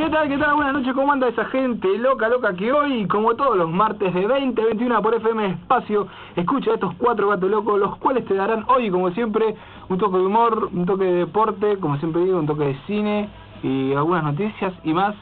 ¿Qué tal? ¿Qué tal? Buenas noches, ¿cómo anda esa gente loca que hoy, como todos los martes de 20 a 21 por FM Espacio, escucha a estos cuatro gatos locos, los cuales te darán hoy, como siempre, un toque de humor, un toque de deporte, como siempre digo, un toque de cine y algunas noticias y más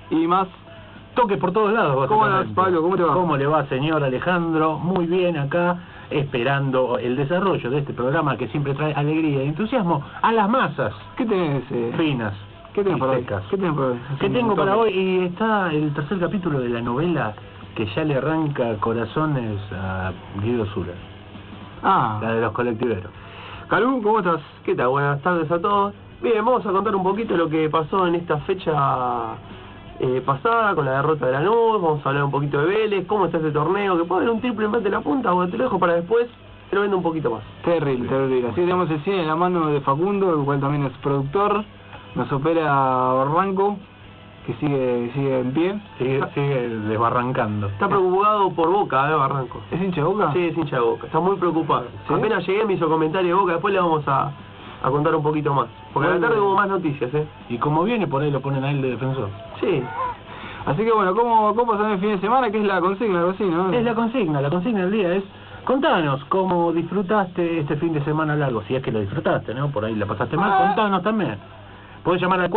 toques por todos lados. ¿Cómo andas, Pablo? ¿Cómo te va? ¿Cómo le va, señor Alejandro? Muy bien acá, esperando el desarrollo de este programa que siempre trae alegría y entusiasmo a las masas. ¿Qué tenés? Finas. ¿Qué tenés para hoy? ¿Qué tengo para hoy? Y está el tercer capítulo de la novela que ya le arranca corazones a Guido Zura. La de los colectiveros. Calú, ¿cómo estás? ¿Qué tal? Buenas tardes a todos. Bien, vamos a contar un poquito lo que pasó en esta fecha pasada con la derrota de Lanús. Vamos a hablar un poquito de Vélez, cómo está este torneo, que puede haber un triple empate de la punta, o te lo dejo para después, te lo vendo un poquito más. Terrible. Así tenemos el cine en la mano de Facundo, el cual también es productor. Nos opera Barranco, que sigue en pie. Sigue desbarrancando. Está preocupado por Boca, Barranco. ¿Es hincha de Boca? Sí, es hincha de Boca. Está muy preocupado. ¿Sí? Apenas llegué me hizo comentario de Boca, después le vamos a contar un poquito más. Porque a la tarde hubo más noticias, Y como viene por ahí lo ponen a él de defensor. Sí. Así que bueno, ¿cómo pasaron el fin de semana? ¿Qué es la consigna, algo así, no? Es la consigna del día es: contanos cómo disfrutaste este fin de semana largo, si es que lo disfrutaste, ¿no? Por ahí la pasaste mal, contanos también. Podés llamar al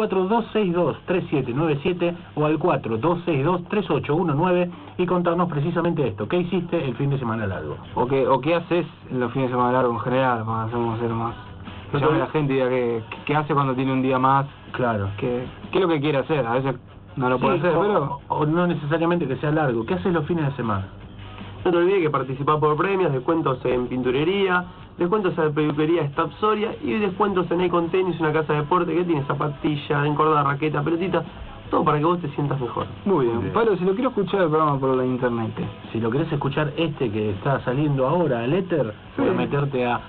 4262-3797 o al 4262-3819 y contarnos precisamente esto. ¿Qué hiciste el fin de semana largo? O qué haces en los fines de semana largo en general, para hacer más. Que llame la gente y diga qué hace cuando tiene un día más. Claro. ¿Qué es lo que quiere hacer? A veces no lo puede hacer, pero... O no necesariamente que sea largo. ¿Qué haces los fines de semana? No te olvides que participás por premios, descuentos en pinturería, descuentos en la peluquería Staff Soria y descuentos en Econ Tenis, una casa de deporte que tiene zapatilla, encorda, raqueta, pelotita, todo para que vos te sientas mejor. Muy bien. Pablo, si lo quiero escuchar el programa por la internet. Si lo querés escuchar que está saliendo ahora al éter, voy a meterte a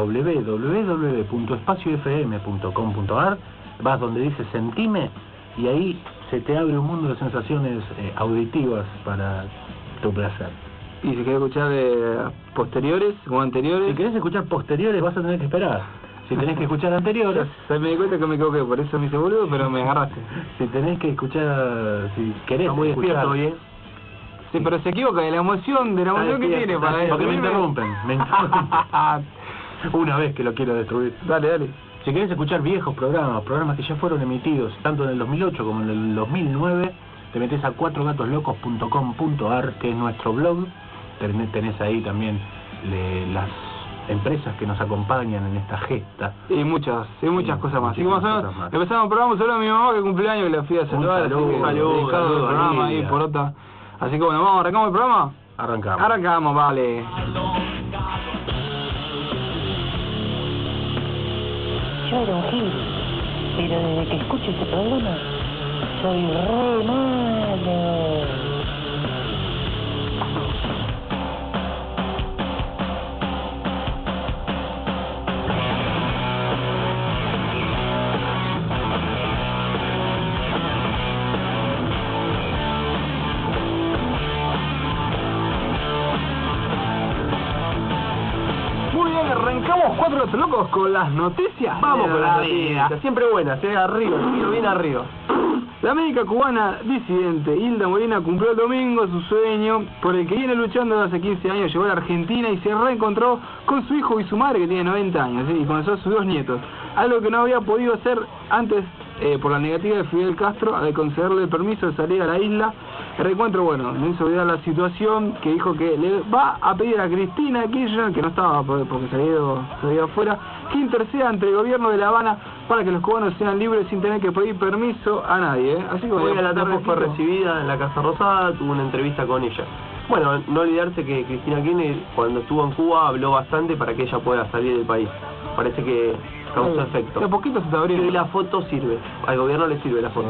www.espaciofm.com.ar, vas donde dice Sentime y ahí se te abre un mundo de sensaciones auditivas para tu placer. Y si querés escuchar posteriores o anteriores... Si querés escuchar posteriores vas a tener que esperar. Si tenés que escuchar anteriores... Se me di cuenta que me equivoqué, por eso me hice boludo, pero me agarraste. Si tenés que escuchar... Si querés muy escuchar... despierto hoy, Sí, pero se equivoca de la emoción que tiene para eso. Porque me interrumpen. Una vez que lo quiero destruir. Dale. Si querés escuchar viejos programas que ya fueron emitidos tanto en el 2008 como en el 2009, te metés a cuatrogatos.com.ar, que es nuestro blog. Tenés ahí también las empresas que nos acompañan en esta gesta. Y muchas cosas más. Así que empezamos el programa, saludo a mi mamá que cumpleaños, que la fui a saludar. Saludos, programa ahí por otra. Así que bueno, ¿arrancamos el programa? Arrancamos, vale. Yo era un gil, pero desde que escucho este programa, soy re malo. Arrancamos Cuatro Gatos Locos con las noticias. Vamos con las noticias, siempre buenas, arriba, bien arriba. La médica cubana disidente Hilda Molina cumplió el domingo su sueño por el que viene luchando desde hace 15 años. Llegó a la Argentina y se reencontró con su hijo y su madre, que tiene 90 años, y con sus dos nietos. Algo que no había podido hacer antes por la negativa de Fidel Castro de concederle el permiso de salir a la isla. El reencuentro, bueno, no hizo olvidar la situación, que dijo que le va a pedir a Cristina Kirchner, que no estaba porque se había ido afuera, que interceda ante el gobierno de La Habana para que los cubanos sean libres sin tener que pedir permiso a nadie. Así que hoy a la tarde fue recibida en la Casa Rosada, tuvo una entrevista con ella. Bueno, no olvidarse que Cristina Kirchner, cuando estuvo en Cuba, habló bastante para que ella pueda salir del país. Parece que causó efecto. De poquito se está abriendo. Y la foto sirve, al gobierno le sirve la foto.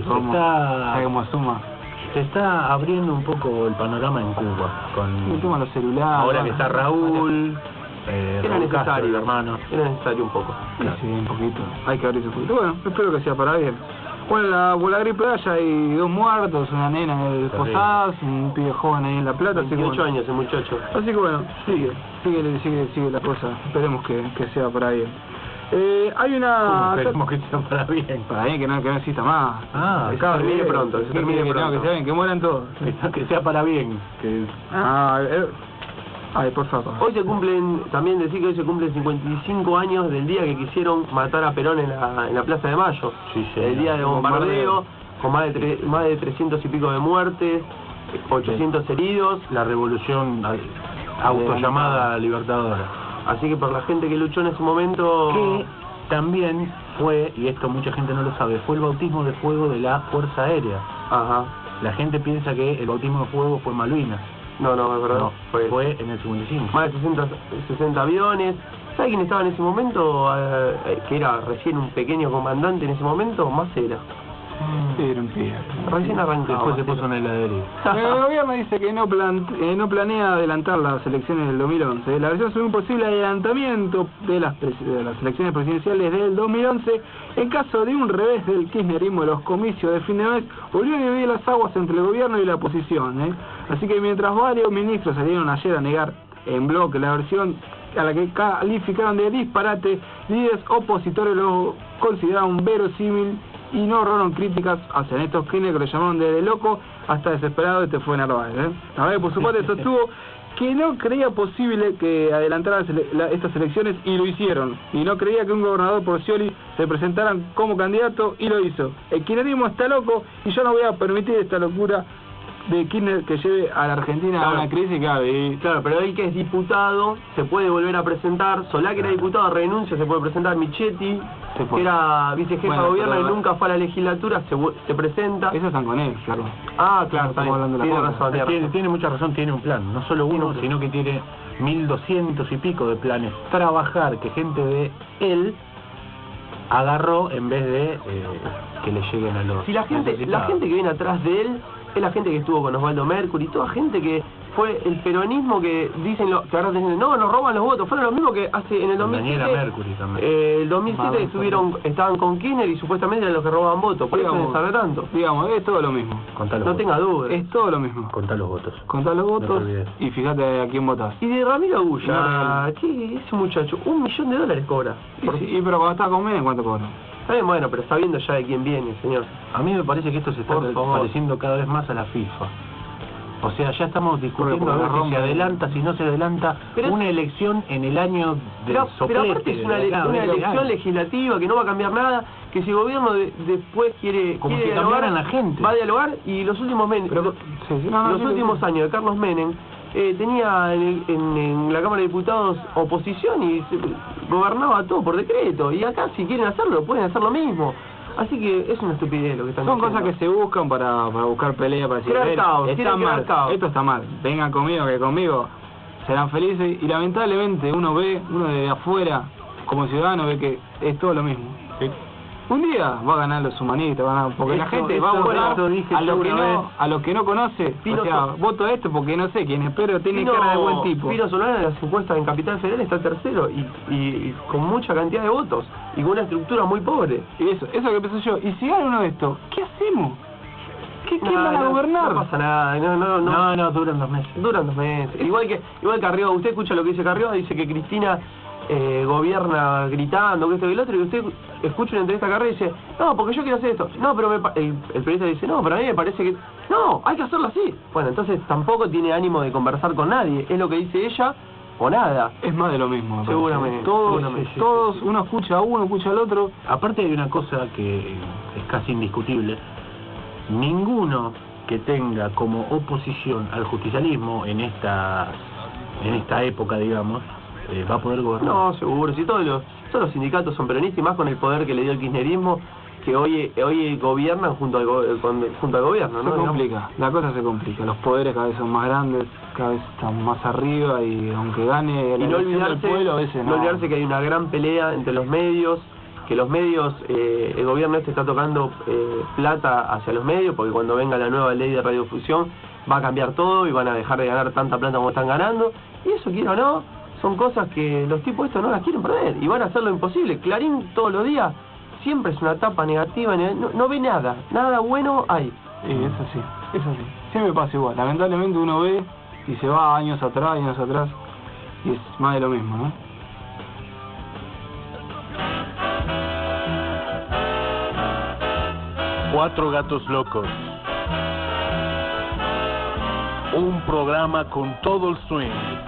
Se está abriendo un poco el panorama en Cuba con el tema de los celulares. Ahora que está Raúl, era necesario, hermano. Era necesario un poco. Claro. Sí, un poquito. Hay que abrirse un poquito. Bueno, espero que sea para bien. Bueno, por la gripe allá hay 2 muertos, una nena en el Posadas, un pibe joven ahí en La Plata. 28 años el muchacho. Así que bueno, sigue la cosa. Esperemos que sea para bien. Hay una... Esperemos que sea para bien. Para mí que no exista más. que se termine pronto, que se termine pronto. Que se vayan, que mueran todos. Que sea para bien. Que... Ay, por favor. Hoy se cumplen, también decir que hoy se cumplen 55 años del día que quisieron matar a Perón en la Plaza de Mayo. Sí, el día de bombardeo, con más de 300 y pico de muertes, 800 heridos. La revolución autollamada libertadora. Así que por la gente que luchó en ese momento... Que también fue, y esto mucha gente no lo sabe, fue el bautismo de fuego de la Fuerza Aérea. Ajá. La gente piensa que el bautismo de fuego fue Malvinas. No, es verdad. No, fue en el 55. Más de 60 aviones. ¿Sabe quién estaba en ese momento? Que era recién un pequeño comandante en ese momento, Macera. Era un pibe. Recién arrancaba. Después se puso en la heladería. El gobierno dice que no planea adelantar las elecciones del 2011. La versión sobre un posible adelantamiento de las elecciones presidenciales del 2011 en caso de un revés del kirchnerismo de los comicios de fin de mes, volvió a dividir las aguas entre el gobierno y la oposición. Así que mientras varios ministros salieron ayer a negar en bloque la versión a la que calificaron de disparate, líderes opositores lo consideraron verosímil y no ahorraron críticas hacia estos Kirchner, que lo llamaron de loco hasta desesperado. Este fue Narváez. Narváez por su parte sostuvo que no creía posible que adelantaran estas elecciones y lo hicieron, y no creía que un gobernador por Scioli se presentaran como candidato y lo hizo. El kirchnerismo está loco y yo no voy a permitir esta locura de Kirchner que lleve a la Argentina a una crisis. Claro, pero él que es diputado se puede volver a presentar. Solá, que era diputado, renuncia, se puede presentar. Michetti, que era vicejefa de gobierno y nunca fue a la legislatura, se presenta. Esos están con él, claro. Claro, tiene razón. Tiene mucha razón, tiene un plan. No solo uno, sino que tiene 1200 y pico de planes. Trabajar, que gente de él agarró en vez de que le lleguen a los... Si la gente que viene atrás de él es la gente que estuvo con Osvaldo Mercury, toda gente que fue el peronismo que dicen que ahora dicen, no, nos roban los votos. Fueron los mismos que hace en el 2007. Daniela Mercury también. El 2007 estaban con Kirchner y supuestamente eran los que robaban votos. Por eso se sabe tanto. Digamos, es todo lo mismo. No tenga dudas. Es todo lo mismo. Contá los votos. Contá los votos y fíjate a quién votás. Y de Ramiro Agulla, ese muchacho, $1 millón cobra. Sí, pero cuando está con Menem, ¿cuánto cobra? Bueno, pero está viendo ya de quién viene, señor. A mí me parece que esto se está pareciendo cada vez más a la FIFA. O sea, ya estamos discutiendo a ver si se adelanta, si no se adelanta una elección en el año del soplete. Pero aparte es una elección legislativa que no va a cambiar nada, que si el gobierno después quiere dialogar, la gente va a dialogar. Y los últimos últimos años de Carlos Menem tenía en la Cámara de Diputados oposición y gobernaba todo por decreto. Y acá si quieren hacerlo, pueden hacer lo mismo. Así que es una estupidez lo que están haciendo. Son cosas que se buscan para buscar pelea, para decir, está mal, esto está mal, vengan conmigo, que conmigo serán felices. Y lamentablemente uno de afuera, como ciudadano, ve que es todo lo mismo. ¿Sí? Un día va a ganar los humanistas, porque la gente va a votar a lo que no conoce. O sea, voto a esto porque no sé quién es, pero tiene cara de buen tipo. Pino Solana en las encuestas en Capital Federal está tercero y con mucha cantidad de votos y con una estructura muy pobre. Y eso que pensé yo. Y si gana uno de estos, ¿qué hacemos? ¿Quién van a gobernar? No pasa nada, no, duran 2 meses. Duran 2 meses. Igual que Carrió, usted escucha lo que dice Carrió, dice que Cristina gobierna gritando, que esto y el otro, y usted escucha una entrevista a Carrió y dice, no, porque yo quiero hacer esto. No, pero el periodista dice, no, pero a mí me parece que... No, hay que hacerlo así. Bueno, entonces tampoco tiene ánimo de conversar con nadie. Es lo que dice ella o nada. Es más de lo mismo. Seguramente. Todos, uno escucha a uno, escucha al otro. Aparte hay una cosa que es casi indiscutible. Ninguno que tenga como oposición al justicialismo en esta época, digamos, va a poder gobernar. No, seguro. Si todos los sindicatos son peronistas, y más con el poder que le dio el kirchnerismo, que hoy gobiernan junto al gobierno, ¿no? Se complica, la cosa se complica. Los poderes cada vez son más grandes, cada vez están más arriba, y aunque gane la elección del pueblo, a veces no olvidarse que hay una gran pelea entre los medios, que los medios, el gobierno está tocando plata hacia los medios, porque cuando venga la nueva ley de radiodifusión va a cambiar todo y van a dejar de ganar tanta plata como están ganando, y eso, quiera o no, son cosas que los tipos estos no las quieren perder y van a hacer lo imposible. Clarín todos los días siempre es una tapa negativa, no ve nada bueno hay. Es así. Siempre pasa igual. Lamentablemente uno ve y se va años atrás, y es más de lo mismo, ¿no? Cuatro Gatos Locos. Un programa con todo el swing.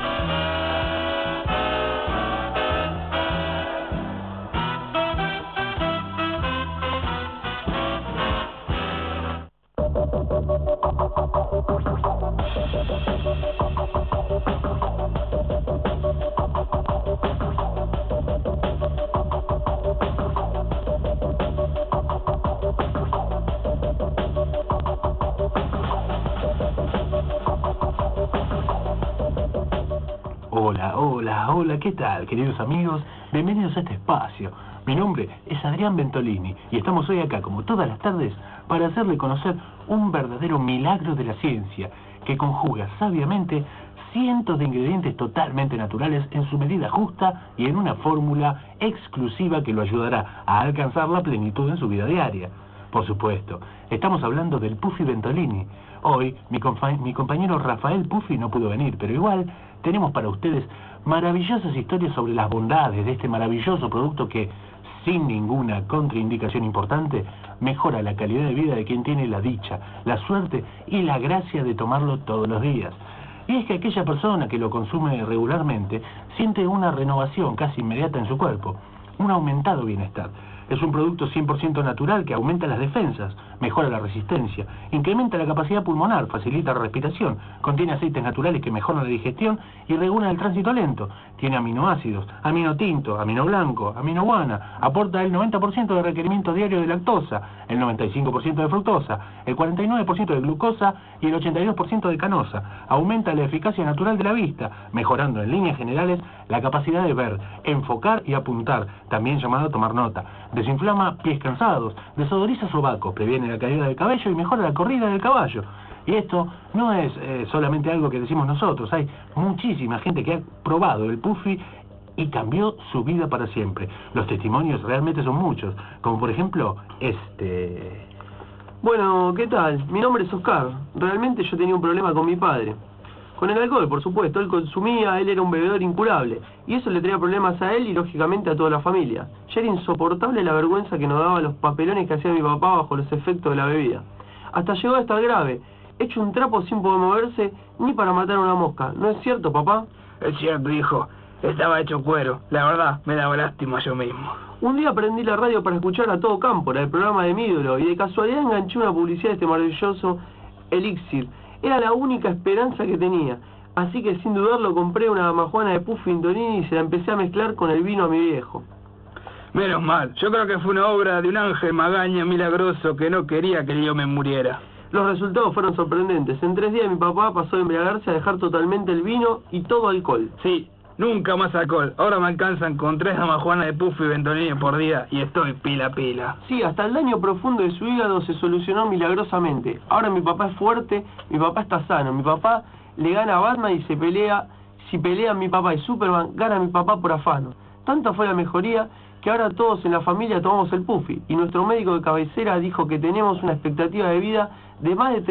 Hola, ¿qué tal, queridos amigos? Bienvenidos a este espacio. Mi nombre es Adrián Bentolini y estamos hoy acá, como todas las tardes, para hacerle conocer un verdadero milagro de la ciencia que conjuga sabiamente cientos de ingredientes totalmente naturales en su medida justa y en una fórmula exclusiva que lo ayudará a alcanzar la plenitud en su vida diaria. Por supuesto, estamos hablando del Puffy Bentolini. Hoy mi compañero Rafael Puffy no pudo venir, pero igual tenemos para ustedes maravillosas historias sobre las bondades de este maravilloso producto que, sin ninguna contraindicación importante, mejora la calidad de vida de quien tiene la dicha, la suerte y la gracia de tomarlo todos los días. Y es que aquella persona que lo consume regularmente siente una renovación casi inmediata en su cuerpo, un aumentado bienestar. Es un producto 100% natural que aumenta las defensas, mejora la resistencia, incrementa la capacidad pulmonar, facilita la respiración, contiene aceites naturales que mejoran la digestión y regulan el tránsito lento, tiene aminoácidos, amino tinto, amino blanco, amino guana, aporta el 90% de requerimiento diario de lactosa, el 95% de fructosa, el 49% de glucosa y el 82% de canosa, aumenta la eficacia natural de la vista, mejorando en líneas generales la capacidad de ver, enfocar y apuntar, también llamado tomar nota. Desinflama pies cansados, desodoriza sobacos, previene la caída del cabello y mejora la corrida del caballo. Y esto no es solamente algo que decimos nosotros, hay muchísima gente que ha probado el Puffy y cambió su vida para siempre. Los testimonios realmente son muchos, como por ejemplo este... Bueno, ¿qué tal? Mi nombre es Oscar. Realmente yo tenía un problema con mi padre. Con el alcohol, por supuesto, él consumía, él era un bebedor incurable, y eso le traía problemas a él y lógicamente a toda la familia. Ya era insoportable la vergüenza que nos daba los papelones que hacía mi papá bajo los efectos de la bebida. Hasta llegó a estar grave, hecho un trapo sin poder moverse ni para matar a una mosca. ¿No es cierto, papá? Es cierto, hijo. Estaba hecho cuero. La verdad, me daba lástima yo mismo. Un día prendí la radio para escuchar a todo campo, era el programa de mi ídolo, y de casualidad enganché una publicidad de este maravilloso elixir. Era la única esperanza que tenía, así que sin dudarlo compré una damajuana de Puffy Bentolini y se la empecé a mezclar con el vino a mi viejo. Menos mal, yo creo que fue una obra de un ángel magaña milagroso que no quería que yo me muriera. Los resultados fueron sorprendentes. En 3 días mi papá pasó de embriagarse a dejar totalmente el vino y todo alcohol. Sí, nunca más alcohol. Ahora me alcanzan con 3 damajuanas de Puffy Bentolini por día y estoy pila. Sí, hasta el daño profundo de su hígado se solucionó milagrosamente. Ahora mi papá es fuerte, mi papá está sano, mi papá le gana a Batman y se pelea. Si pelean mi papá y Superman, gana mi papá por afano. Tanta fue la mejoría que ahora todos en la familia tomamos el Puffy y nuestro médico de cabecera dijo que tenemos una expectativa de vida de más de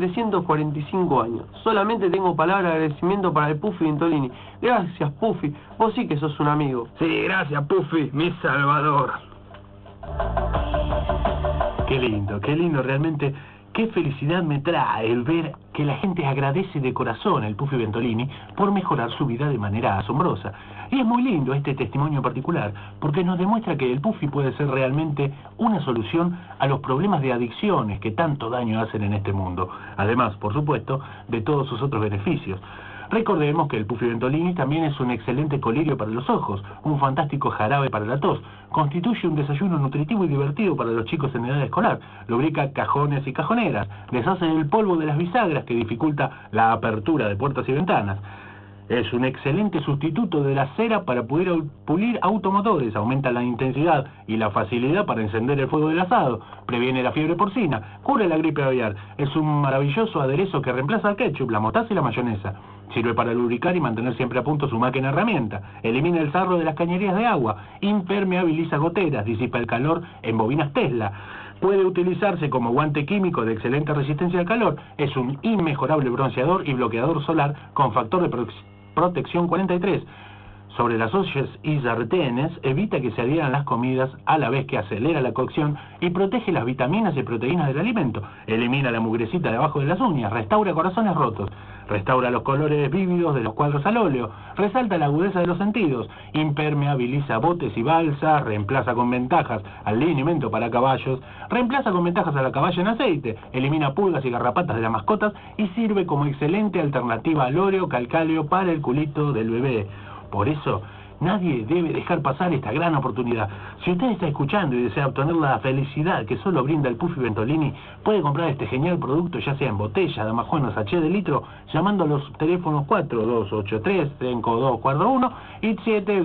345 años. Solamente tengo palabra de agradecimiento para el Puffy Bentolini. Gracias, Puffy, vos sí que sos un amigo. Sí, gracias, Puffy, mi salvador. Qué lindo, realmente. Qué felicidad me trae el ver que la gente agradece de corazón al Puffy Bentolini por mejorar su vida de manera asombrosa. Y es muy lindo este testimonio en particular, porque nos demuestra que el Puffy puede ser realmente una solución a los problemas de adicciones que tanto daño hacen en este mundo. Además, por supuesto, de todos sus otros beneficios. Recordemos que el Puffy Bentolini también es un excelente colirio para los ojos, un fantástico jarabe para la tos, constituye un desayuno nutritivo y divertido para los chicos en edad escolar, lubrica cajones y cajoneras, deshace el polvo de las bisagras que dificulta la apertura de puertas y ventanas. Es un excelente sustituto de la cera para poder pulir automotores, aumenta la intensidad y la facilidad para encender el fuego del asado, previene la fiebre porcina, cura la gripe aviar, es un maravilloso aderezo que reemplaza el ketchup, la mostaza y la mayonesa. Sirve para lubricar y mantener siempre a punto su máquina herramienta, elimina el sarro de las cañerías de agua, impermeabiliza goteras, disipa el calor en bobinas Tesla. Puede utilizarse como guante químico de excelente resistencia al calor, es un inmejorable bronceador y bloqueador solar con factor de protección 43. sobre las ollas y sartenes evita que se adhieran las comidas a la vez que acelera la cocción y protege las vitaminas y proteínas del alimento. Elimina la mugrecita debajo de las uñas, restaura corazones rotos, restaura los colores vívidos de los cuadros al óleo, resalta la agudeza de los sentidos, impermeabiliza botes y balsas, reemplaza con ventajas al linimento para caballos, reemplaza con ventajas a la caballa en aceite, elimina pulgas y garrapatas de las mascotas y sirve como excelente alternativa al óleo calcáleo para el culito del bebé. Por eso, nadie debe dejar pasar esta gran oportunidad. Si usted está escuchando y desea obtener la felicidad que solo brinda el Puffy Ventolini, puede comprar este genial producto ya sea en botella, damajuano, sachet de litro, llamando a los teléfonos 4283-5241 y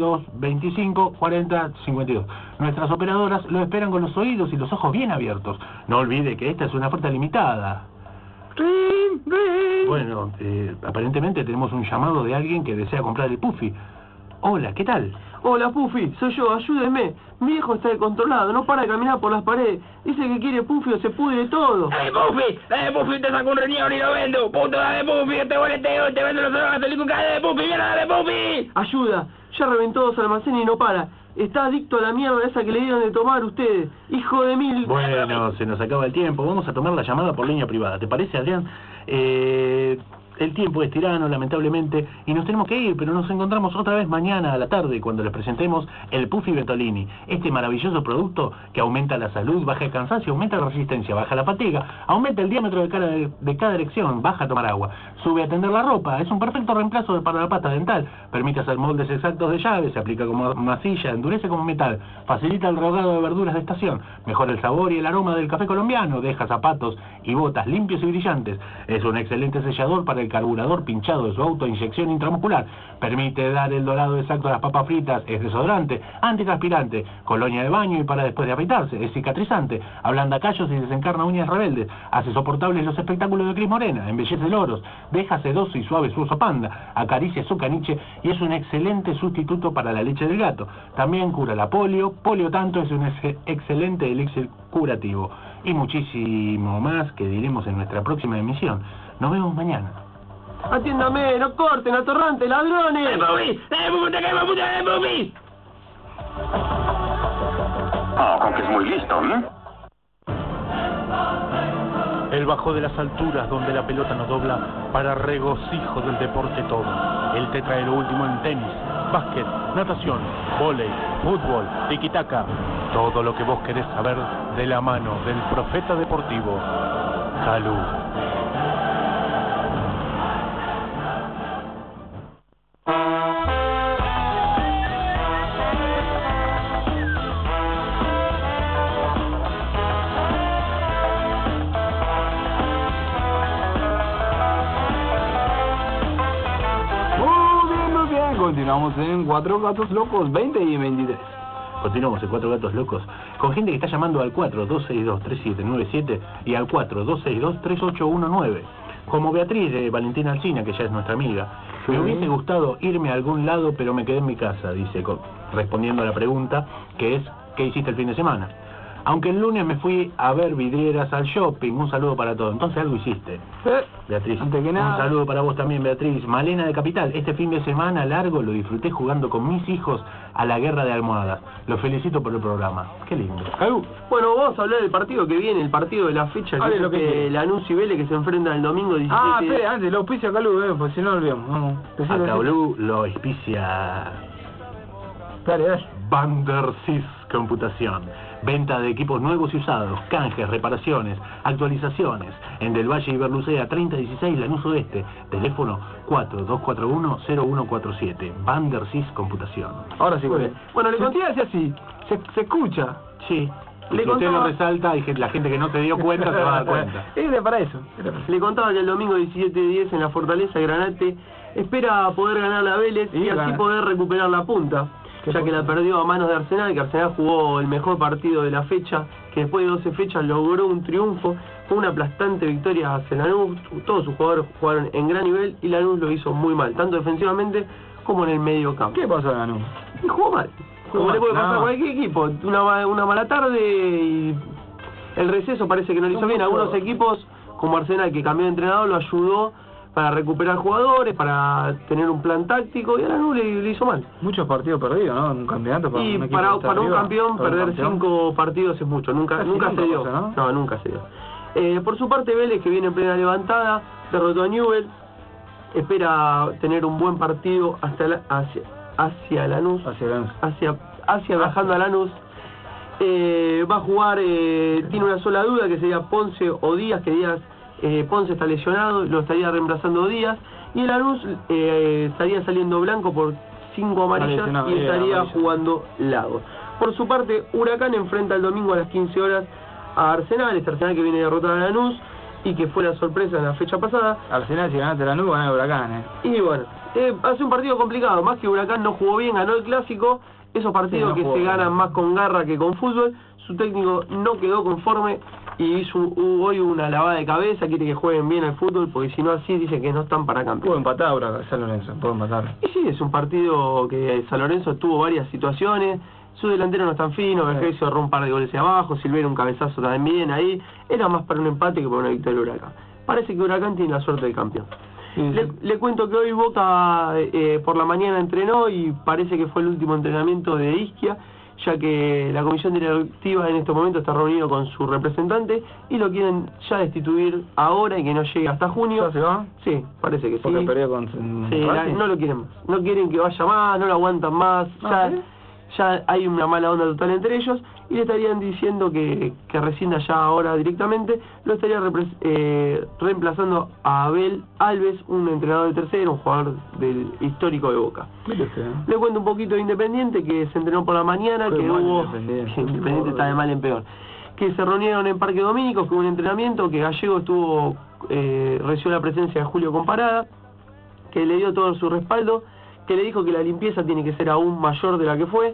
7225-4052. Nuestras operadoras lo esperan con los oídos y los ojos bien abiertos. No olvide que esta es una oferta limitada. ¡Ring, ring! Bueno, aparentemente tenemos un llamado de alguien que desea comprar el Puffy. Hola, ¿qué tal? Hola, Puffy, soy yo, ayúdeme. Mi hijo está descontrolado, no para de caminar por las paredes. Dice que quiere Puffy o se pudre todo. ¡Dale, Puffy! ¡Dale, Puffy! ¡Te saco un riñón y lo vendo! ¡Puto, dale, Puffy! ¡Te boleteo! ¡Te vendo los órganos del ¡dale, Puffy! ¡Mierda, dale, Puffy! Ayuda, ya reventó 2 almacenes y no para. Está adicto a la mierda esa que le dieron de tomar ustedes. Hijo de mil... Bueno, se nos acaba el tiempo. Vamos a tomar la llamada por línea privada. ¿Te parece, Adrián? El tiempo es tirano, lamentablemente, y nos tenemos que ir, pero nos encontramos otra vez mañana a la tarde cuando les presentemos el Puffy Ventolini, este maravilloso producto que aumenta la salud, baja el cansancio, aumenta la resistencia, baja la fatiga, aumenta el diámetro de cada erección, baja a tomar agua, sube a tender la ropa, es un perfecto reemplazo para la pasta dental, permite hacer moldes exactos de llave, se aplica como masilla, endurece como metal, facilita el rehogado de verduras de estación, mejora el sabor y el aroma del café colombiano, deja zapatos y botas limpios y brillantes, es un excelente sellador para el carburador pinchado de su auto, inyección intramuscular, permite dar el dorado exacto a las papas fritas, es desodorante, antitranspirante, colonia de baño y para después de afeitarse, es cicatrizante, ablanda callos y desencarna uñas rebeldes, hace soportables los espectáculos de Cris Morena, embellece loros, deja sedoso y suave su oso panda, acaricia su caniche y es un excelente sustituto para la leche del gato. También cura la polio tanto, es un excelente elixir curativo y muchísimo más que diremos en nuestra próxima emisión. Nos vemos mañana. Atiéndame, no corten, atorrantes, ladrones. ¡Dale, Puffy! ¡Dale, Puffy! ¡Te quemo, puta! ¡Dale, Puffy! Oh, con que es muy listo, ¿eh? El bajo de las alturas donde la pelota no dobla para regocijo del deporte todo. Él te trae lo último en tenis, básquet, natación, vóley, fútbol, tiki-taka. Todo lo que vos querés saber de la mano del profeta deportivo, Calú. Continuamos en 4 Gatos Locos 20 y 23. Continuamos en 4 Gatos Locos con gente que está llamando al 4262-3797 y al 4262-3819. Como Beatriz de Valentina Alsina, que ya es nuestra amiga. Sí. Me hubiese gustado irme a algún lado, pero me quedé en mi casa, dice, respondiendo a la pregunta que es, ¿qué hiciste el fin de semana? Aunque el lunes me fui a ver vidrieras al shopping, un saludo para todos. Entonces algo hiciste, Beatriz. Antes que nada, un saludo para vos también, Beatriz. Malena de Capital, este fin de semana largo lo disfruté jugando con mis hijos a la guerra de almohadas. Los felicito por el programa. Qué lindo. Bueno, vamos a hablar del partido que viene, el partido de la fecha, Dale, que lo es que Lanús y Vélez, que se enfrentan el domingo 17. Ah, espera, antes, lo auspicia acá, pues si no olvidamos. Vamos. Acá Blue lo auspicia Dale. Vandersys Computación. Venta de equipos nuevos y usados, canjes, reparaciones, actualizaciones. En Del Valle y Berlucea 3016 Lanús Oeste. Teléfono 4241-0147. Vandersys Computación. Ahora sí, güey. Bueno, le conté así, se escucha. Sí. Y Le si usted contaba- lo resalta y la gente que no se dio cuenta se va a dar cuenta. Era para eso. Le contaba que el domingo 17-10 en la Fortaleza Granate espera poder ganar la Vélez y así gana. poder recuperar la punta, ya que la perdió a manos de Arsenal, que Arsenal jugó el mejor partido de la fecha, que después de 12 fechas logró un triunfo, fue una aplastante victoria hacia Lanús, todos sus jugadores jugaron en gran nivel y Lanús lo hizo muy mal, tanto defensivamente como en el medio campo. ¿Qué pasó, Lanús? Y jugó mal, como le puede pasar a No. cualquier equipo, una mala tarde y el receso parece que no le hizo bien. Algunos equipos, como Arsenal, que cambió de entrenador, lo ayudó para recuperar jugadores, para tener un plan táctico, y a Lanús le hizo mal. Muchos partidos perdidos, ¿no? Un campeonato para Y un equipo para que está un arriba, campeón para un perder campeón. 5 partidos es mucho, nunca Casi se nunca dio. pasa, ¿no? Nunca se dio. Por su parte, Vélez, que viene en plena levantada, derrotó a Newell's, espera tener un buen partido hacia Lanús, hacia viajando a Lanús. Va a jugar, tiene una sola duda, que sería Ponce o Díaz, que Díaz, Ponce está lesionado, lo estaría reemplazando Díaz, y el Lanús estaría saliendo blanco por 5 amarillas y estaría jugando Lagos. Por su parte, Huracán enfrenta el domingo a las 15 horas a Arsenal, este Arsenal que viene a derrotar a Lanús y que fue la sorpresa en la fecha pasada. Arsenal, si ganaste la nube, gana el Huracán, Y bueno, hace un partido complicado, más que Huracán no jugó bien, ganó el clásico, esos partidos Sí, no que se jugó ganan bien. más con garra que con fútbol, su técnico no quedó conforme y hizo hoy una lavada de cabeza, quiere que jueguen bien al fútbol, porque si no así dicen que no están para Pudo campeón. empatar Huracán, San Lorenzo, pudo empatar. Y sí, es un partido que San Lorenzo tuvo varias situaciones, su delantero no es tan fino, Vergesio erró un par de goles hacia abajo, Silveira un cabezazo también ahí, era más para un empate que para una victoria de Huracán. Parece que Huracán tiene la suerte del campeón. Le cuento que hoy Boca por la mañana entrenó y parece que fue el último entrenamiento de Ischia, ya que la comisión directiva en este momento está reunido con su representante y lo quieren ya destituir ahora y que no llegue hasta junio. ¿Ya se va? Sí, parece que sí. Porque perdió con Sí, Racing. no lo quieren más. No quieren que vaya más, no lo aguantan más. Ya hay una mala onda total entre ellos y le estarían diciendo que rescinda ya ahora directamente. Lo estaría reemplazando a Abel Alves, un entrenador de tercero, un jugador del histórico de Boca. Le cuento un poquito de Independiente, que se entrenó por la mañana, Fue que mal hubo... Independiente. Independiente está de mal en peor. Que se reunieron en Parque Domínico, que hubo un entrenamiento, que Gallego recibió la presencia de Julio Comparada, que le dio todo su respaldo, que le dijo que la limpieza tiene que ser aún mayor de la que fue,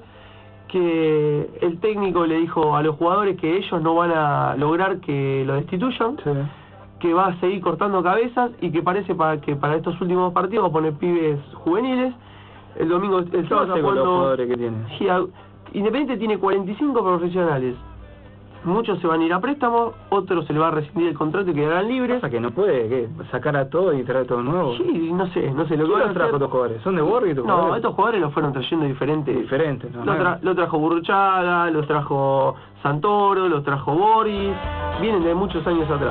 que el técnico le dijo a los jugadores que ellos no van a lograr que lo destituyan, que va a seguir cortando cabezas y que parece que para estos últimos partidos va a poner pibes juveniles. El domingo, el sábado está con los jugando... jugadores que tiene? Sí, Independiente tiene 45 profesionales. Muchos se van a ir a préstamo, otros se le va a rescindir el contrato y quedarán libres. Pasa que no puede sacar a todo y traer todo nuevo. Sí, no sé lo que ¿Quién van a los trajo hacer. estos jugadores? ¿Son de Borghi estos No, jugadores? estos jugadores los fueron trayendo diferentes. ¿no? Lo trajo Burruchaga, los trajo Santoro, los trajo Boris, vienen de muchos años atrás.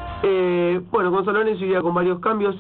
Bueno, con San Lorenzo iría con varios cambios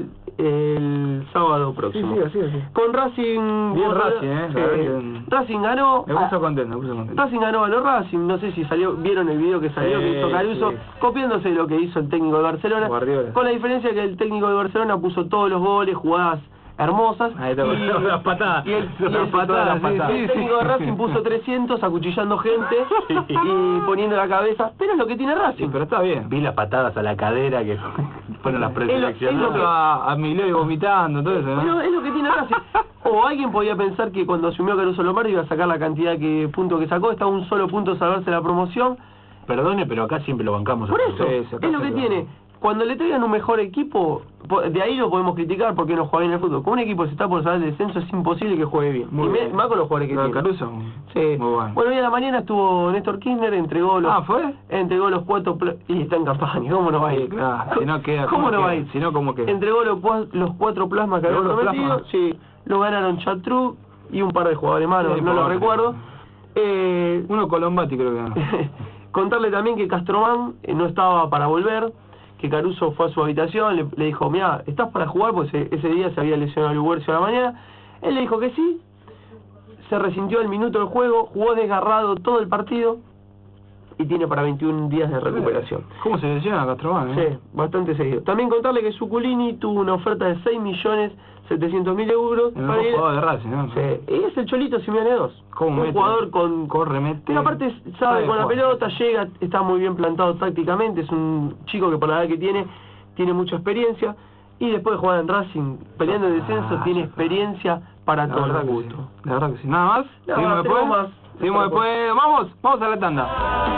el sábado próximo. Sí. Con Racing... Bien Racing, sí. la verdad que- Racing ganó... Me puso contento, Racing ganó a los Racing, no sé si vieron el video que salió, que hizo Caruso, copiándose lo que hizo el técnico de Barcelona, Guardiola. con la diferencia que el técnico de Barcelona puso todos los goles, jugadas hermosas, Ahí está, las patadas. y el Las patadas, el técnico de Racing puso 300 acuchillando gente y poniendo la cabeza, pero es lo que tiene Racing. Sí, pero está bien. Vi las patadas a la cadera que fueron las Es lo preseleccionadas. que- A Milei vomitando, todo eso, ¿no? Pero es lo que tiene Racing. O alguien podía pensar que cuando asumió Caruso Lombardi iba a sacar la cantidad de puntos que sacó, está a un solo punto de salvarse la promoción. Perdone, pero acá siempre lo bancamos. Por a eso, Sí, acá es lo que se lo- tiene. Cuando le traigan un mejor equipo, de ahí lo podemos criticar porque no juega bien el fútbol. Con un equipo que se está por salir del descenso es imposible que juegue bien. Muy Y bien. más con los jugadores que Lo de tiene. Caruso, Sí. muy bueno. Bueno, hoy a la mañana estuvo Néstor Kirchner, entregó los... ¿fue? Entregó los 4... Y está en campaña, ¿cómo no va a ir? Sí, claro, si no queda, ¿Cómo ¿cómo no va a queda? ir? Si no, ¿cómo queda? Entregó los 4 plasmas que había ¿Entregó los prometido. plasmas? Sí, lo ganaron Chatru y un par de jugadores más, Sí, no lo por- recuerdo. Uno Colombati creo que ganó. Contarle también que Castromán no estaba para volver, que Caruso fue a su habitación, le dijo, mira, ¿estás para jugar? Pues ese día se había lesionado el Huercio a la mañana. Él le dijo que sí, se resintió el minuto del juego, jugó desgarrado todo el partido y tiene para 21 días de recuperación. ¿Cómo se lesiona Castromán? Sí, bastante seguido. También contarle que Suculini tuvo una oferta de 6.700.000 euros. El mejor jugador de Racing, ¿no? Sí, y es el Cholito Simeone 2. ¿Cómo Un mete? jugador con... Corre, mete. Pero aparte sabe con la jugar. pelota, llega, está muy bien plantado tácticamente, es un chico que por la edad que tiene mucha experiencia, y después de jugar en Racing, peleando el descenso, tiene experiencia para La todo verdad el que gusto. sí. La verdad que sí. ¿Nada más? Nada ¿Seguimos más, después? tenemos más. Seguimos después. Vamos a la tanda.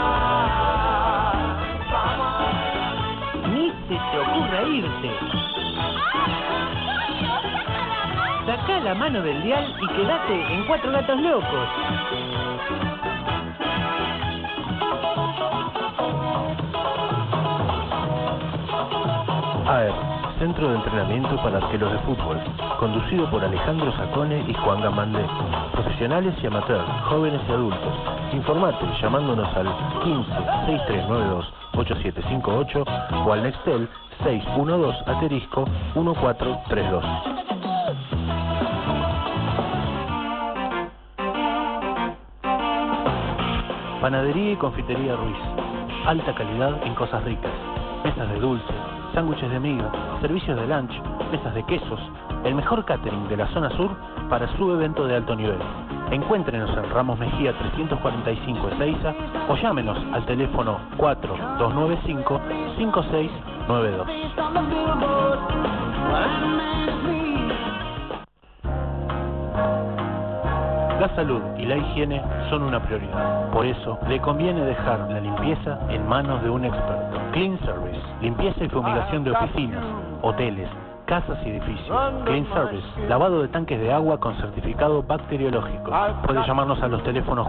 Ni se te ocurra irte. Sacá la mano del dial y quédate en Cuatro Gatos Locos. A ver, Centro de Entrenamiento para Arqueros de Fútbol, conducido por Alejandro Sacone y Juan Gamandé. Profesionales y amateurs, jóvenes y adultos. Informate llamándonos al 15 6392 8758 o al Nextel 612-1432. Panadería y Confitería Ruiz. Alta calidad en cosas ricas. Mesas de dulce, sándwiches de miga, servicios de lunch, mesas de quesos. El mejor catering de la zona sur para su evento de alto nivel. Encuéntrenos en Ramos Mejía 345 Ezeiza o llámenos al teléfono 4295-5692. La salud y la higiene son una prioridad. Por eso, le conviene dejar la limpieza en manos de un experto. Clean Service, limpieza y fumigación de oficinas, hoteles, casas y edificios. Clean Service, lavado de tanques de agua con certificado bacteriológico. Puede llamarnos a los teléfonos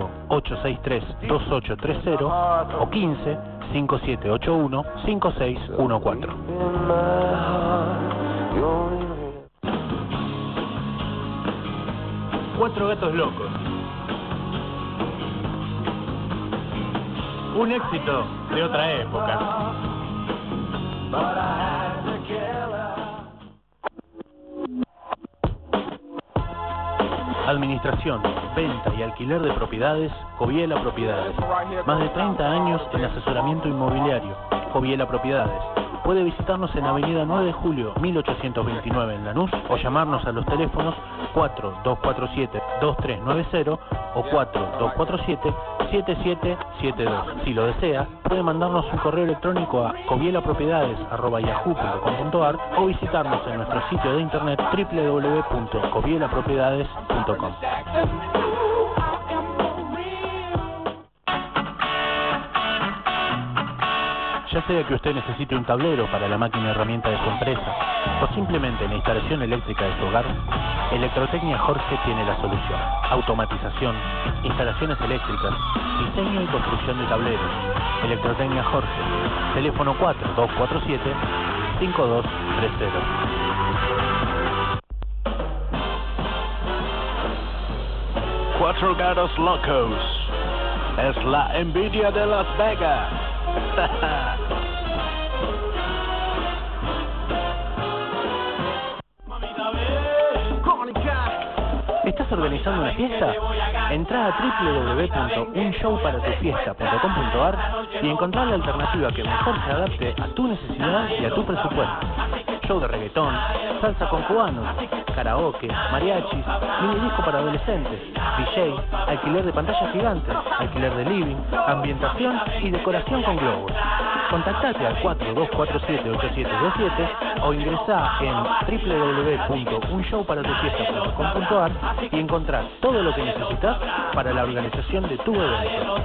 4-863-2830 o 15-5781-5614. Cuatro Gatos Locos. Un éxito de otra época. Administración, venta y alquiler de propiedades, Joviela Propiedades. Más de 30 años en asesoramiento inmobiliario, Joviela Propiedades. Puede visitarnos en Avenida 9 de Julio, 1829 en Lanús o llamarnos a los teléfonos 4247-2390 o 4247-7772. Si lo desea, puede mandarnos un correo electrónico a covielapropiedades@yahoo.com.ar o visitarnos en nuestro sitio de internet www.covielapropiedades.com. Ya sea que usted necesite un tablero para la máquina herramienta de su empresa o simplemente la instalación eléctrica de su hogar, Electrotecnia Jorge tiene la solución. Automatización, instalaciones eléctricas, diseño y construcción de tableros. Electrotecnia Jorge, teléfono 4247-5230. Cuatro Gatos Locos es la envidia de Las Vegas. ¿Estás organizando una fiesta? Entrá a www.unshowparatufiesta.com.ar y encontrá la alternativa que mejor se adapte a tu necesidad y a tu presupuesto. Show de reggaetón, salsa con cubanos, karaoke, mariachis, mini disco para adolescentes, DJ, alquiler de pantallas gigantes, alquiler de living, ambientación y decoración con globos. Contactate al 4247-8727 o ingresá en www.unshowparatufiesta.com.ar y encontrás todo lo que necesitas para la organización de tu evento.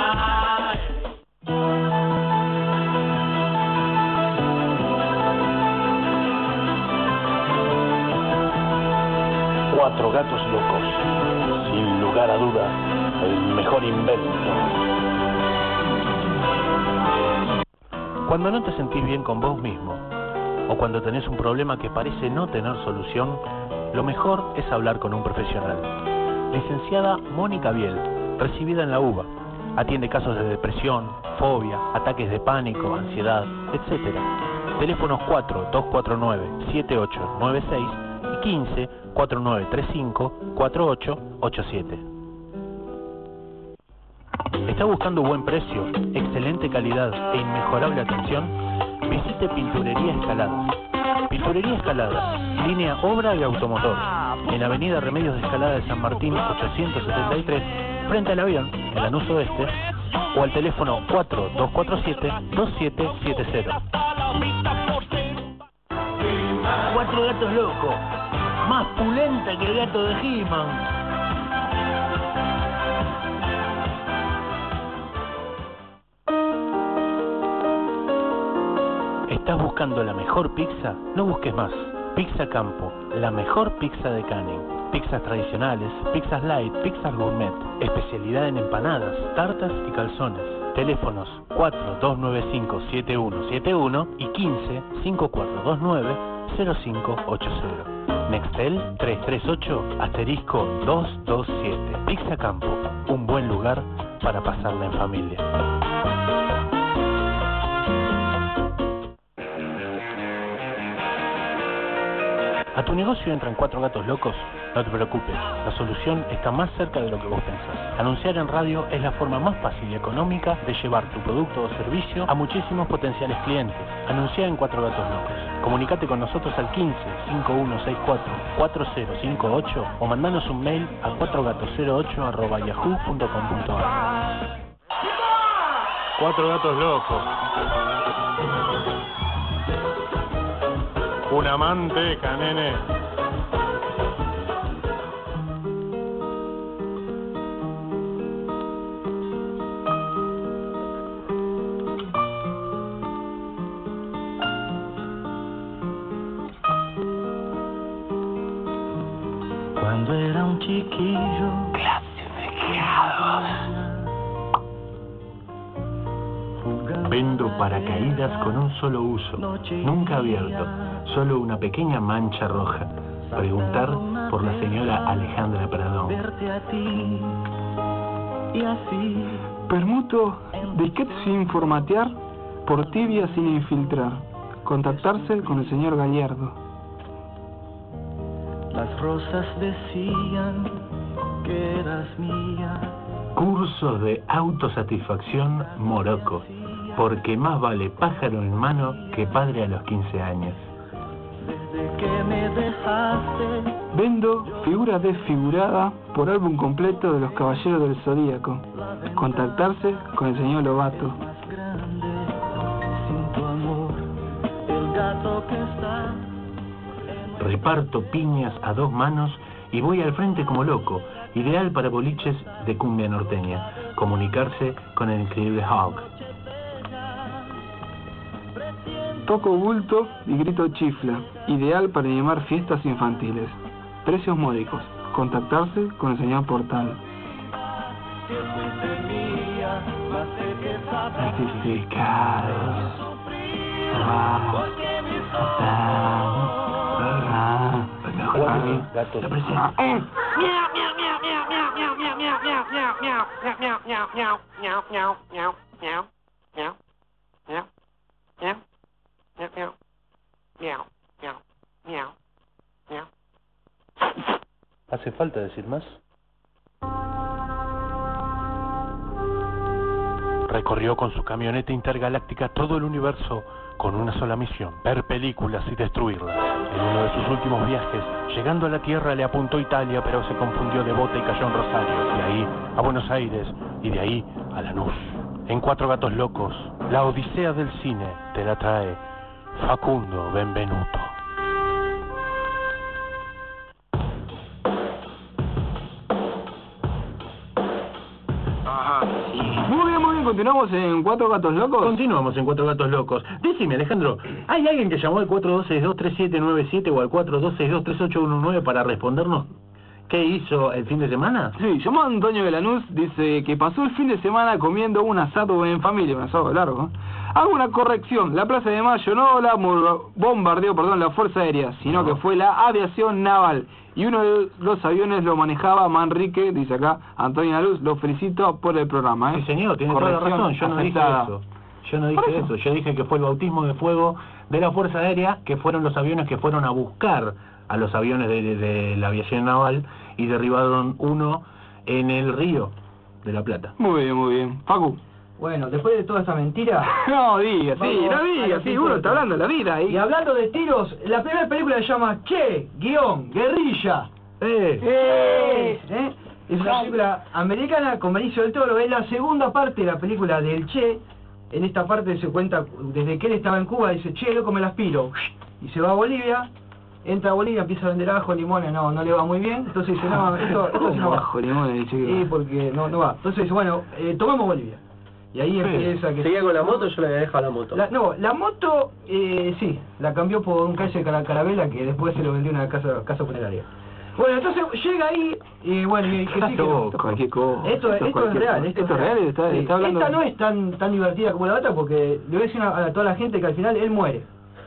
Cuatro Gatos Locos, sin lugar a duda, el mejor invento. Cuando no te sentís bien con vos mismo, o cuando tenés un problema que parece no tener solución, lo mejor es hablar con un profesional. Licenciada Mónica Biel, recibida en la UBA, atiende casos de depresión, fobia, ataques de pánico, ansiedad, etc. Teléfonos 4249-7896 y 15-4935-4887. ¿Está buscando buen precio, excelente calidad e inmejorable atención? Visite Pinturería Escalada. Pinturería Escalada, línea obra y automotor, en Avenida Remedios de Escalada de San Martín 873, frente al avión, en Lanús Oeste, o al teléfono 4247-2770. Cuatro Gatos Locos, más pulenta que el gato de He-Man. ¿Estás buscando la mejor pizza? No busques más. Pizza Campo, la mejor pizza de Canning. Pizzas tradicionales, pizzas light, pizzas gourmet. Especialidad en empanadas, tartas y calzones. Teléfonos 4295-7171 y 15-5429-0580. Nextel 338-227. Pizza Campo, un buen lugar para pasarla en familia. ¿A tu negocio entran 4 gatos locos? No te preocupes, la solución está más cerca de lo que vos pensás. Anunciar en radio es la forma más fácil y económica de llevar tu producto o servicio a muchísimos potenciales clientes. Anuncia en 4 gatos locos. Comunicate con nosotros al 15-5164-4058 o mandanos un mail a 4gatos08@yahoo.com.ar. 4 gatos locos. Una manteca, nene. Cuando era un chiquillo. Vendo paracaídas con un solo uso, nunca abierto, solo una pequeña mancha roja. Preguntar por la señora Alejandra Pradón. Permuto disquete sin formatear, por tibia sin infiltrar. Contactarse con el señor Gallardo. Las rosas decían que eras mía. Cursos de autosatisfacción Morocco, porque más vale pájaro en mano que padre a los 15 años. Desde que me dejaste. Vendo figura desfigurada por álbum completo de los Caballeros del Zodíaco. Contactarse con el señor Lobato. Más grande, sin tu amor, el gato que está. Reparto piñas a 2 manos y voy al frente como loco, ideal para boliches de cumbia norteña. Comunicarse con el increíble Hulk. Toco bulto y grito chifla, ideal para animar fiestas infantiles. Precios módicos. Contactarse con el señor Portal. Certificados. Gato. ¿Hace falta decir más? Recorrió con su camioneta intergaláctica todo el universo con una sola misión: ver películas y destruirlas. En uno de sus últimos viajes, llegando a la Tierra, le apuntó Italia, pero se confundió de bota y cayó en Rosario. De ahí a Buenos Aires y de ahí a Lanús. En 4 gatos locos, la odisea del cine te la trae Facundo Benvenuto. Muy bien, continuamos en 4 gatos locos. Continuamos en 4 gatos locos. Decime, Alejandro, ¿hay alguien que llamó al 4262-3797 o al 4262-3819 para respondernos qué hizo el fin de semana? Sí, llamó a Antonio de Lanús, dice que pasó el fin de semana comiendo un asado en familia, un asado largo. Hago una corrección, la Plaza de Mayo no la bombardeó, la Fuerza Aérea, sino que fue la aviación naval. Y uno de los aviones lo manejaba Manrique, dice acá Antonio de Lanús, lo felicito por el programa. Sí, señor, tiene toda la razón, yo no dije eso. Yo no dije eso, yo dije que fue el bautismo de fuego de la Fuerza Aérea, que fueron los aviones que fueron a buscar a los aviones de la aviación naval y derribaron uno en el río de la Plata. Muy bien. Facu. Bueno, después de toda esa mentira... no diga, uno está hablando de la vida. Y hablando de tiros, la primera película se llama Che-Guerrilla. Es una película americana con Benicio del Toro. Es la segunda parte de la película del Che. En esta parte se cuenta, desde que él estaba en Cuba, dice, che, loco, me las piro. Y se va a Bolivia. Entra a Bolivia, empieza a vender ajo, limones, no le va muy bien. Entonces dice, no, esto no va. Ajo, limones, dice que sí, porque no va. Entonces dice, bueno, tomemos Bolivia. Y ahí empieza que... ¿Seguía con la moto? Yo le había dejado la moto. La moto, sí, la cambió por un calle de Carabela que después se lo vendió a una casa funeraria. Bueno, entonces llega ahí y bueno, y que sí que no. Cualquier cosa. Esto es real, esto es real. Está hablando... Esta no es tan divertida como la otra porque le voy a decir a toda la gente que al final él muere.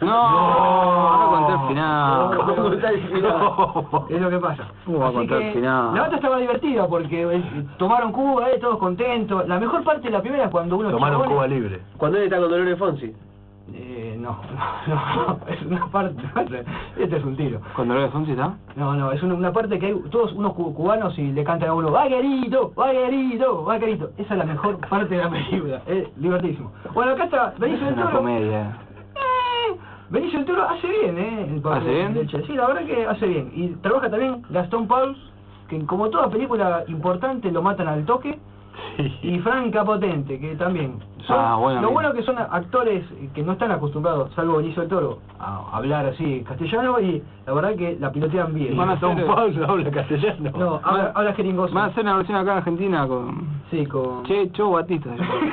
No conté el final. ¿Cómo está el final? Es lo que pasa. ¿Cómo va a Así contar que el final? la otra estaba divertida porque tomaron Cuba, todos contentos. La mejor parte de la primera es cuando uno Tomaron chabones- Cuba libre. Cuando él está con Dolores Fonsi. No, es una parte. Este es un tiro. ¿Cuando lo de Fonsi está? No, es una parte que hay todos unos cubanos y le cantan a uno, ¡Vaquerito! ¡Vaquerito! ¡Vaquerito! Esa es la mejor parte de la película, es divertísimo. Bueno, acá está Benicio del Es una Toro. comedia. Benicio del Toro hace bien, el papel ¿Hace bien? del Che. Sí, la verdad que hace bien. Y trabaja también Gastón Pauls, que como toda película importante lo matan al toque. Y Frank Capotente, que también. Bueno, lo bien. bueno que son actores que no están acostumbrados, salvo Benicio del Toro, a hablar así castellano y la verdad que la pilotean bien. Van a Don hacer- Pablo habla castellano. No, habla jeringoso. Van a hacer una versión acá en Argentina con... Sí, con... Checho Batista.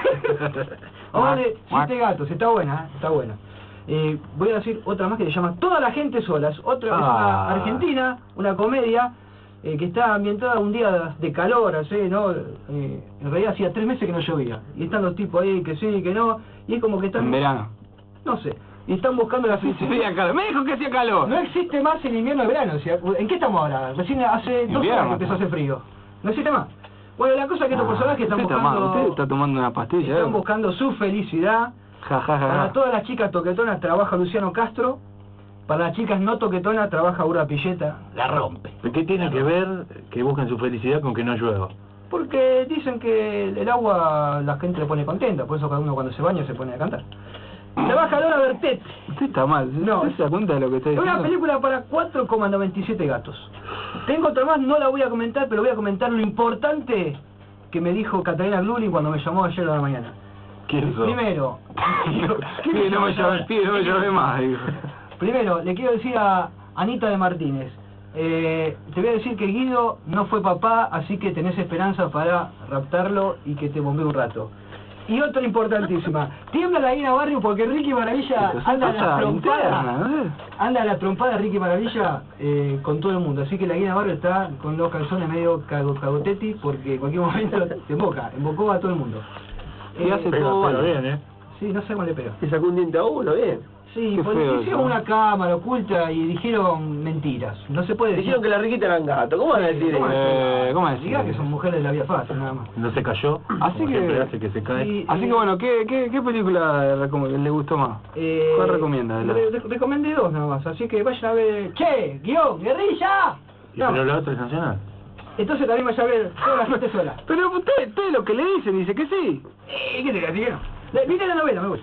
Vamos de Siete Gatos, está buena, está buena. Voy a decir otra más que se llama Toda la gente sola. Es otra, es una argentina, una comedia que está ambientada un día de calor, así, ¿no? En realidad hacía 3 meses que no llovía. Y están los tipos ahí que sí, que no. Y es como que están... En verano. No sé. Y están buscando la Hacía calor. Me dijo que hacía calor. No existe más el invierno y el verano. O sea, ¿en qué estamos ahora? Recién hace 2 Invierno, horas que empezó a hacer frío. No existe más. Bueno, la cosa es que estos personajes están usted buscando... Usted está tomando una pastilla. Están buscando su felicidad. Para todas las chicas toquetonas trabaja Luciano Castro. Para las chicas no toquetonas trabaja Ura Pilleta. La rompe. ¿Qué tiene que ver que busquen su felicidad con que no llueva? Porque dicen que el agua la gente le pone contenta. Por eso cada uno cuando se baña se pone a cantar. Trabaja Lola Bertet. Usted está mal. No. ¿Usted se da cuenta de lo que está Es diciendo? una película para 4,97 gatos. Tengo otra más, no la voy a comentar, pero voy a comentar lo importante que me dijo Catalina Glulin cuando me llamó ayer a la mañana. ¿Quién sos? Primero, Pide, no me llame más, dijo. Primero, le quiero decir a Anita de Martínez, te voy a decir que Guido no fue papá, así que tenés esperanza para raptarlo y que te bombee un rato. Y otra importantísima, tiembla la Guina Barrio porque Ricky Maravilla anda a la trompada, anda a la trompada Ricky Maravilla con todo el mundo, así que la Guina Barrio está con los calzones medio cagotetti porque en cualquier momento te embocó a todo el mundo. Y hace Pero todo pero bien. bien, Sí, no sé cómo le pega. Le sacó un diente a uno, bien. Sí, Qué porque feo hicieron eso. una cámara oculta y dijeron mentiras. No se puede decir. Dijeron que la riquita eran gato. ¿Cómo van a decir ¿Cómo eso? ¿Cómo decir? Diga que son mujeres de la vía fácil, nada más. No se cayó. Así como que- siempre hace que se cae. Sí. Así que bueno, ¿qué película le gustó más? ¿Cuál recomienda de las? Recomendé 2 nada más, así que vayan a ver... ¡Che! ¡Guión! ¡Guerrilla! ¿Y No, pero la otra es nacional? entonces también vayan a ver Toda la gente sola. Pero usted lo que le dicen, dice que sí. ¿Qué te decir que no? Mira la novela, me voy.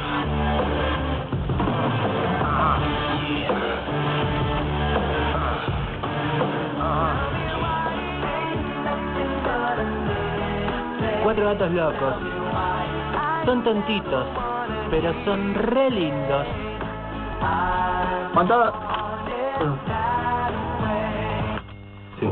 Cuatro gatos locos. Son tontitos, pero son re lindos. Fantada. Sí.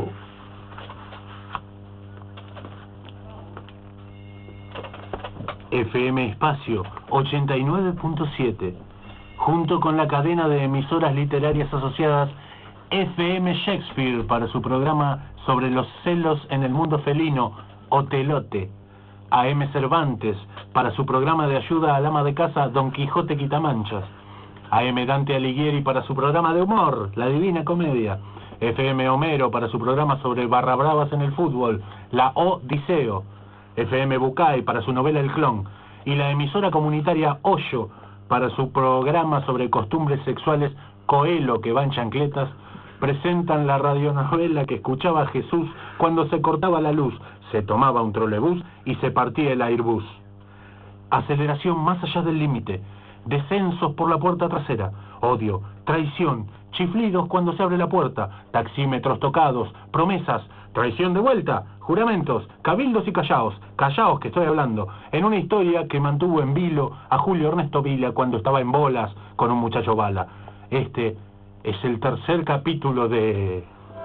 FM Espacio 89.7, junto con la cadena de emisoras literarias asociadas FM Shakespeare para su programa sobre los celos en el mundo felino, Otelote, AM Cervantes para su programa de ayuda al ama de casa, Don Quijote Quitamanchas, AM Dante Alighieri para su programa de humor, La Divina Comedia, FM Homero para su programa sobre barra bravas en el fútbol, La Odiseo, FM Bucay para su novela El Clon, y la emisora comunitaria Hoyo para su programa sobre costumbres sexuales, Coelho que va en chancletas, presentan la radionovela que escuchaba Jesús cuando se cortaba la luz, se tomaba un trolebús y se partía el Airbus. Aceleración más allá del límite, descensos por la puerta trasera, odio, traición, chiflidos cuando se abre la puerta, taxímetros tocados, promesas, traición de vuelta, juramentos, cabildos y callaos que estoy hablando, en una historia que mantuvo en vilo a Julio Ernesto Vila cuando estaba en bolas con un muchacho bala. Este es el tercer capítulo de...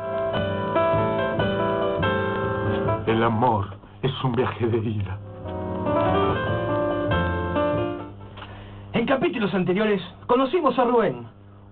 El amor es un viaje de ida. En capítulos anteriores conocimos a Rubén,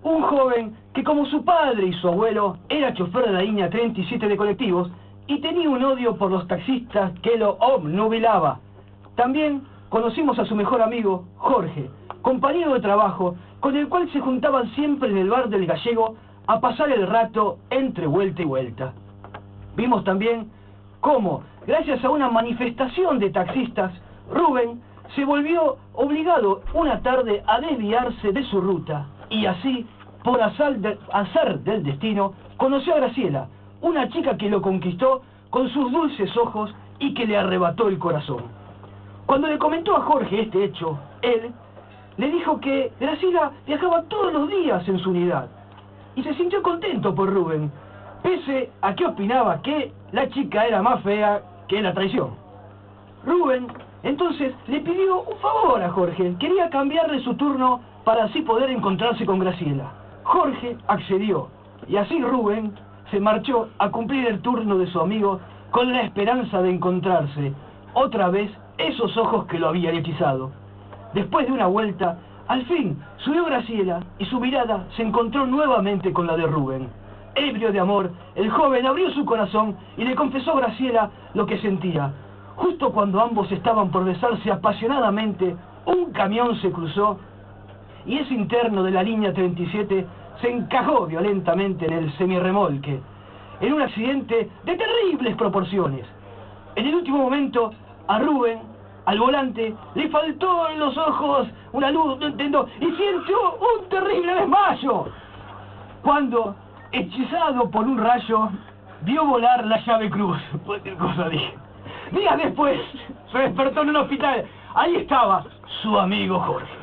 un joven que como su padre y su abuelo era chofer de la línea 37 de colectivos y tenía un odio por los taxistas que lo obnubilaba. También conocimos a su mejor amigo, Jorge, compañero de trabajo, con el cual se juntaban siempre en el bar del Gallego a pasar el rato entre vuelta y vuelta. Vimos también cómo, gracias a una manifestación de taxistas, Rubén se volvió obligado una tarde a desviarse de su ruta y así, por azar del destino, conoció a Graciela, una chica que lo conquistó con sus dulces ojos y que le arrebató el corazón. Cuando le comentó a Jorge este hecho, él le dijo que Graciela viajaba todos los días en su unidad y se sintió contento por Rubén, pese a que opinaba que la chica era más fea que la traición. Rubén entonces le pidió un favor a Jorge, quería cambiarle su turno para así poder encontrarse con Graciela. Jorge accedió y así Rubén se marchó a cumplir el turno de su amigo con la esperanza de encontrarse otra vez esos ojos que lo habían hechizado. Después de una vuelta, al fin subió Graciela y su mirada se encontró nuevamente con la de Rubén. Ebrio de amor, el joven abrió su corazón y le confesó a Graciela lo que sentía. Justo cuando ambos estaban por besarse apasionadamente, un camión se cruzó y ese interno de la línea 37 se encajó violentamente en el semirremolque, en un accidente de terribles proporciones. En el último momento, a Rubén, al volante, le faltó en los ojos una luz, no entiendo, y sintió un terrible desmayo. Cuando, hechizado por un rayo, vio volar la llave cruz. Cualquier cosa dije. Días después, se despertó en un hospital. Ahí estaba su amigo Jorge.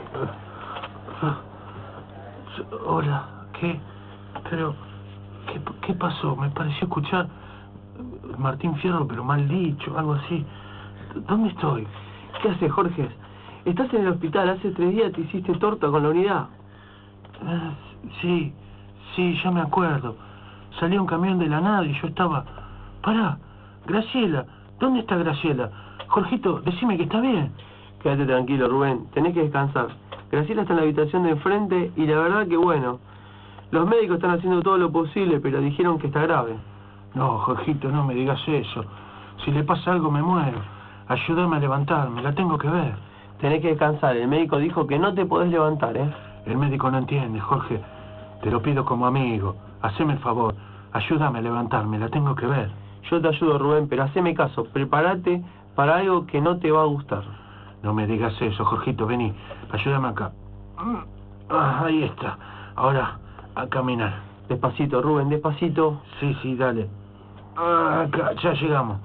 Hola, ¿qué? Pero, ¿qué pasó? Me pareció escuchar Martín Fierro, pero mal dicho, algo así. ¿Dónde estoy? ¿Qué haces, Jorge? Estás en el hospital, hace 3 días te hiciste torta con la unidad. Sí, ya me acuerdo. Salió un camión de la nada y yo estaba... Pará, Graciela, ¿dónde está Graciela? Jorgito, decime que está bien. Quédate tranquilo, Rubén, tenés que descansar. Graciela está en la habitación de enfrente y la verdad que bueno, los médicos están haciendo todo lo posible, pero dijeron que está grave. No, Jorgito, no me digas eso. Si le pasa algo me muero. Ayúdame a levantarme, la tengo que ver. Tenés que descansar, el médico dijo que no te podés levantar, ¿eh? El médico no entiende, Jorge. Te lo pido como amigo. Haceme el favor, ayúdame a levantarme, la tengo que ver. Yo te ayudo, Rubén, pero haceme caso, prepárate para algo que no te va a gustar. No me digas eso, Jorgito, vení, ayúdame acá. Ahí está. Ahora, a caminar. Despacito, Rubén, despacito. Sí, dale. Acá, ya llegamos.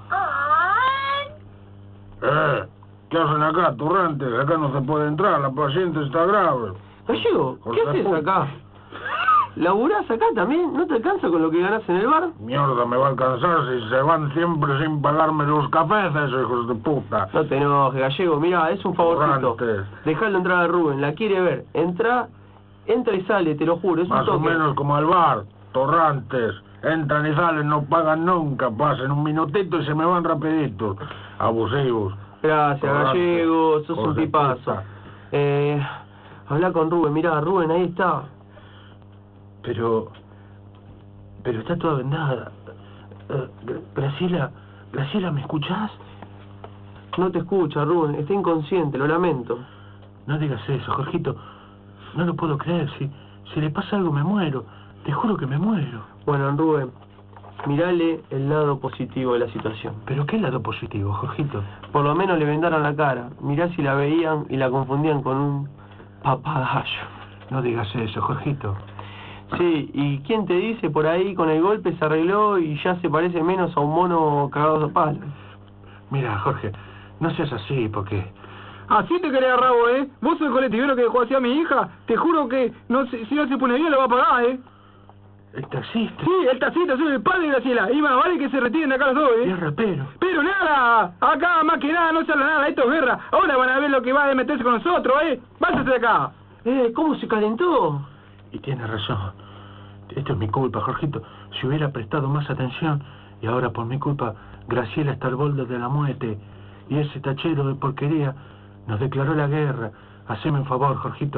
¿Qué hacen acá, turrantes? Acá no se puede entrar, la paciente está grave. Gallego, ¿qué haces acá? ¿Laburás acá también? ¿No te alcanza con lo que ganás en el bar? Mierda, me va a alcanzar si se van siempre sin pagarme los cafés, esos hijos de puta. No te enojes, Gallego, mirá, es un favorcito. Turrantes. Dejalo entrar a Rubén, la quiere ver. Entra y sale, te lo juro, es Más un toque. o menos como al bar, torrantes. Entran y salen, no pagan nunca, pasan un minutito y se me van rapidito. Abusivos. Gracias, Torrantes. Gallego, sos un Hijos de tipazo. puta. Habla con Rubén, mirá, Rubén, ahí está. Pero está toda vendada. Graciela, ¿me escuchás? No te escucha, Rubén, está inconsciente, lo lamento. No digas eso, Jorgito. No lo puedo creer. Si le pasa algo me muero. Te juro que me muero. Bueno, Rubén, mirale el lado positivo de la situación. ¿Pero qué lado positivo, Jorgito? Por lo menos le vendaron la cara. Mirá si la veían y la confundían con un papagayo. No digas eso, Jorgito. Sí, ¿y quién te dice por ahí con el golpe se arregló y ya se parece menos a un mono cagado a palos? Mira, Jorge, no seas así porque... Así te querés, Rabo, ¿eh? Vos sos el colectivero que dejó así a mi hija. Te juro que si no se pone bien lo va a pagar, ¿eh? ¿El taxista? Sí, el taxista, soy el padre de Graciela. Y más vale que se retiren de acá los dos, ¿eh? Y es rapero. Pero nada, acá más que nada no se habla nada, esto es guerra. Ahora van a ver lo que va a meterse con nosotros, ¿eh? Váyase de acá. ¿Cómo se calentó? Y tiene razón. Esto es mi culpa, Jorgito. Si hubiera prestado más atención, y ahora por mi culpa, Graciela está al borde de la muerte, y ese tachero de porquería nos declaró la guerra. Haceme un favor, Jorgito.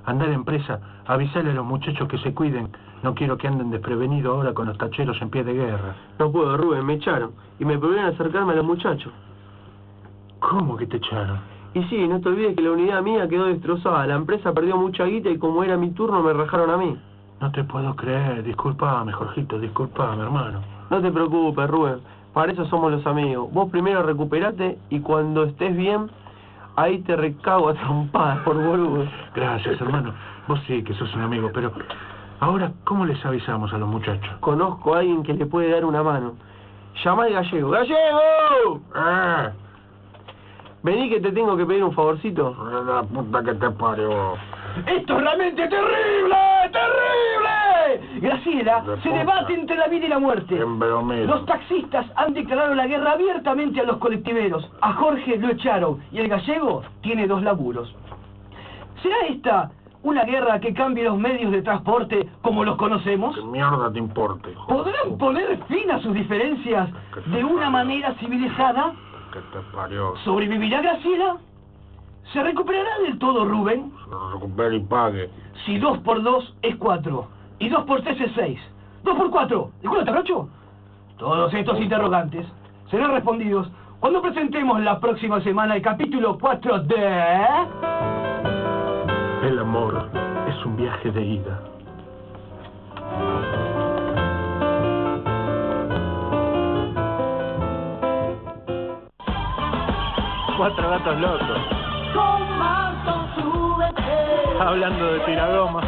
Andá a la empresa, avisale a los muchachos que se cuiden. No quiero que anden desprevenidos ahora con los tacheros en pie de guerra. No puedo, Rubén, me echaron. Y me prohibieron acercarme a los muchachos. ¿Cómo que te echaron? Y sí, no te olvides que la unidad mía quedó destrozada. La empresa perdió mucha guita y como era mi turno me rajaron a mí. No te puedo creer. Disculpame, Jorgito, disculpame, hermano. No te preocupes, Rubén. Para eso somos los amigos. Vos primero recuperate y cuando estés bien, ahí te recago a trompadas por boludo. Gracias, hermano. Vos sí que sos un amigo, pero... Ahora, ¿cómo les avisamos a los muchachos? Conozco a alguien que le puede dar una mano. Llama al gallego. ¡Gallego! Vení que te tengo que pedir un favorcito. La puta que te parió. ¡Esto es realmente terrible! ¡Terrible! Graciela, se debate entre la vida y la muerte. Los taxistas han declarado la guerra abiertamente a los colectiveros. A Jorge lo echaron y el gallego tiene 2 laburos. ¿Será esta una guerra que cambie los medios de transporte como los conocemos? ¿Qué mierda te importe? ¿Podrán poner fin a sus diferencias de una manera civilizada? Que te parió. ¿Sobrevivirá Graciela? ¿Se recuperará del todo Rubén? Se recupere y pague. Si 2 por 2 es 4 y 2 por 3 es 6, 2 por 4, ¿de cuánto te rocho? Todos estos interrogantes serán respondidos cuando presentemos la próxima semana el capítulo 4 de... El amor es un viaje de ida. Cuatro gatos locos. Hablando de tiragomas.